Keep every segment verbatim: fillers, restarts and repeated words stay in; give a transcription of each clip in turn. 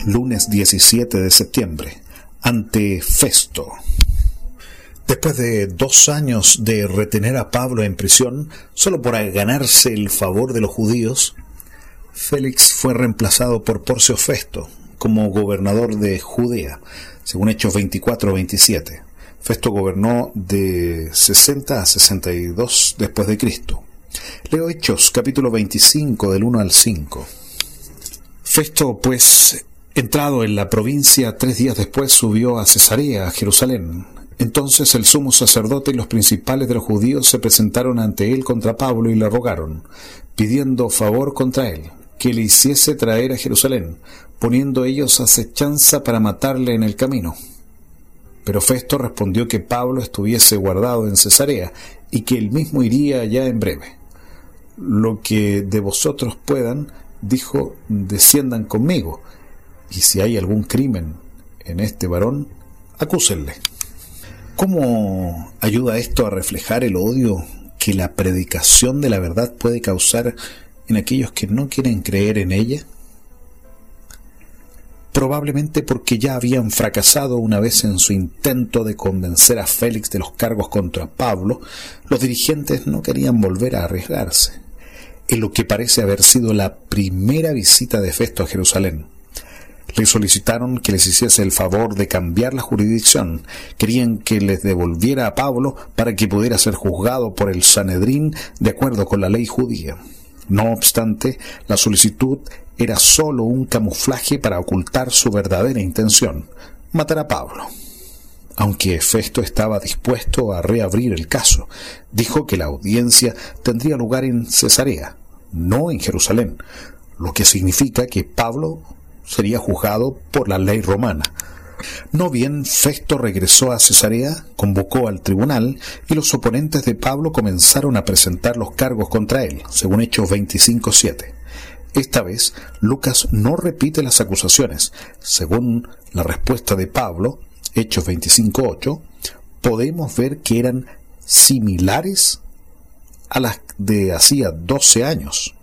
lunes diecisiete de septiembre, ante Festo. Después de dos años de retener a Pablo en prisión, solo por ganarse el favor de los judíos, Félix fue reemplazado por Porcio Festo como gobernador de Judea, según Hechos veinticuatro veintisiete. Festo gobernó de sesenta a sesenta y dos después de Cristo. Leo Hechos, capítulo veinticinco, del uno al cinco. Festo, pues, entrado en la provincia, tres días después subió a Cesarea, a Jerusalén. Entonces el sumo sacerdote y los principales de los judíos se presentaron ante él contra Pablo y le rogaron, pidiendo favor contra él, que le hiciese traer a Jerusalén, poniendo ellos acechanza para matarle en el camino. Pero Festo respondió que Pablo estuviese guardado en Cesarea y que él mismo iría allá en breve. Lo que de vosotros puedan, dijo, desciendan conmigo, y si hay algún crimen en este varón, acúsenle. ¿Cómo ayuda esto a reflejar el odio que la predicación de la verdad puede causar en aquellos que no quieren creer en ella? Probablemente porque ya habían fracasado una vez en su intento de convencer a Félix de los cargos contra Pablo, los dirigentes no querían volver a arriesgarse, en lo que parece haber sido la primera visita de Festo a Jerusalén. Le solicitaron que les hiciese el favor de cambiar la jurisdicción. Querían que les devolviera a Pablo para que pudiera ser juzgado por el Sanedrín de acuerdo con la ley judía. No obstante, la solicitud era solo un camuflaje para ocultar su verdadera intención, matar a Pablo. Aunque Festo estaba dispuesto a reabrir el caso, dijo que la audiencia tendría lugar en Cesarea, no en Jerusalén, lo que significa que Pablo sería juzgado por la ley romana. No bien Festo regresó a Cesarea, convocó al tribunal y los oponentes de Pablo comenzaron a presentar los cargos contra él, según Hechos veinticinco siete. Esta vez, Lucas no repite las acusaciones. Según la respuesta de Pablo, Hechos veinticinco ocho, podemos ver que eran similares a las de hacía doce años.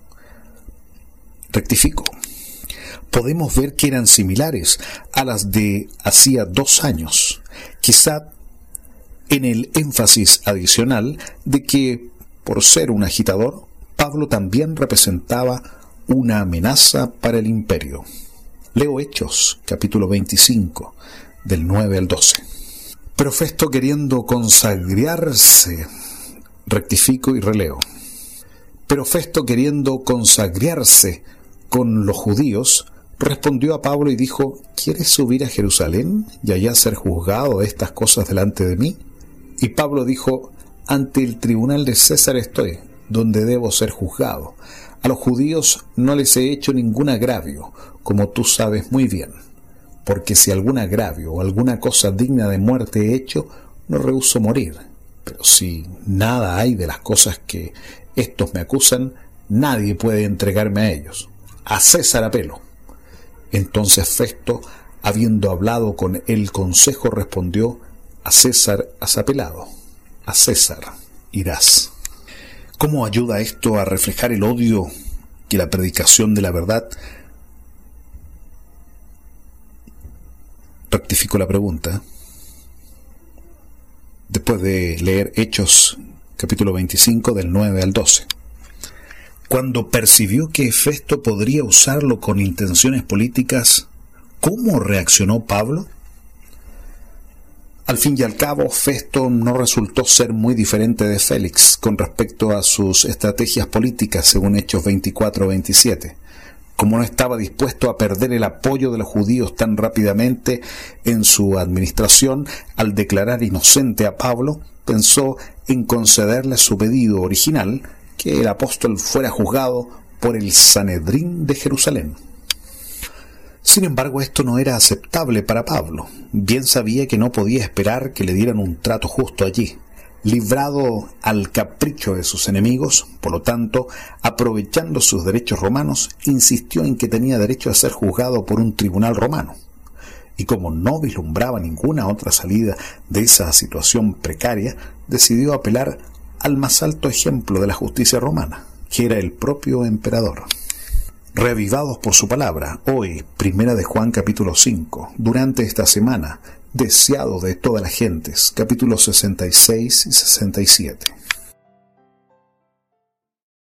Rectifico. Podemos ver que eran similares a las de hacía dos años, quizá en el énfasis adicional de que, por ser un agitador, Pablo también representaba una amenaza para el imperio. Leo Hechos, capítulo veinticinco, del nueve al doce. Pero Festo, queriendo consagrarse, rectifico y releo. Pero Festo, queriendo consagrarse con los judíos, respondió a Pablo y dijo: ¿Quieres subir a Jerusalén y allá ser juzgado de estas cosas delante de mí? Y Pablo dijo: ante el tribunal de César estoy, donde debo ser juzgado. A los judíos no les he hecho ningún agravio, como tú sabes muy bien. Porque si algún agravio o alguna cosa digna de muerte he hecho, no rehúso morir. Pero si nada hay de las cosas que estos me acusan, nadie puede entregarme a ellos. A César apelo. Entonces Festo, habiendo hablado con el consejo, respondió: a César has apelado, a César irás. ¿Cómo ayuda esto a reflejar el odio que la predicación de la verdad? Rectifico la pregunta. Después de leer Hechos, capítulo veinticinco, del nueve al doce. Cuando percibió que Festo podría usarlo con intenciones políticas, ¿cómo reaccionó Pablo? Al fin y al cabo, Festo no resultó ser muy diferente de Félix con respecto a sus estrategias políticas, según Hechos veinticuatro veintisiete. Como no estaba dispuesto a perder el apoyo de los judíos tan rápidamente en su administración, al declarar inocente a Pablo, pensó en concederle su pedido original, que el apóstol fuera juzgado por el Sanedrín de Jerusalén. Sin embargo, esto no era aceptable para Pablo. Bien sabía que no podía esperar que le dieran un trato justo allí. Librado al capricho de sus enemigos, por lo tanto, aprovechando sus derechos romanos, insistió en que tenía derecho a ser juzgado por un tribunal romano. Y como no vislumbraba ninguna otra salida de esa situación precaria, decidió apelar al más alto ejemplo de la justicia romana, que era el propio emperador. reavivados por su palabra. Hoy, Primera de Juan capítulo cinco, durante esta semana, deseado de todas las gentes, capítulos sesenta y seis y sesenta y siete.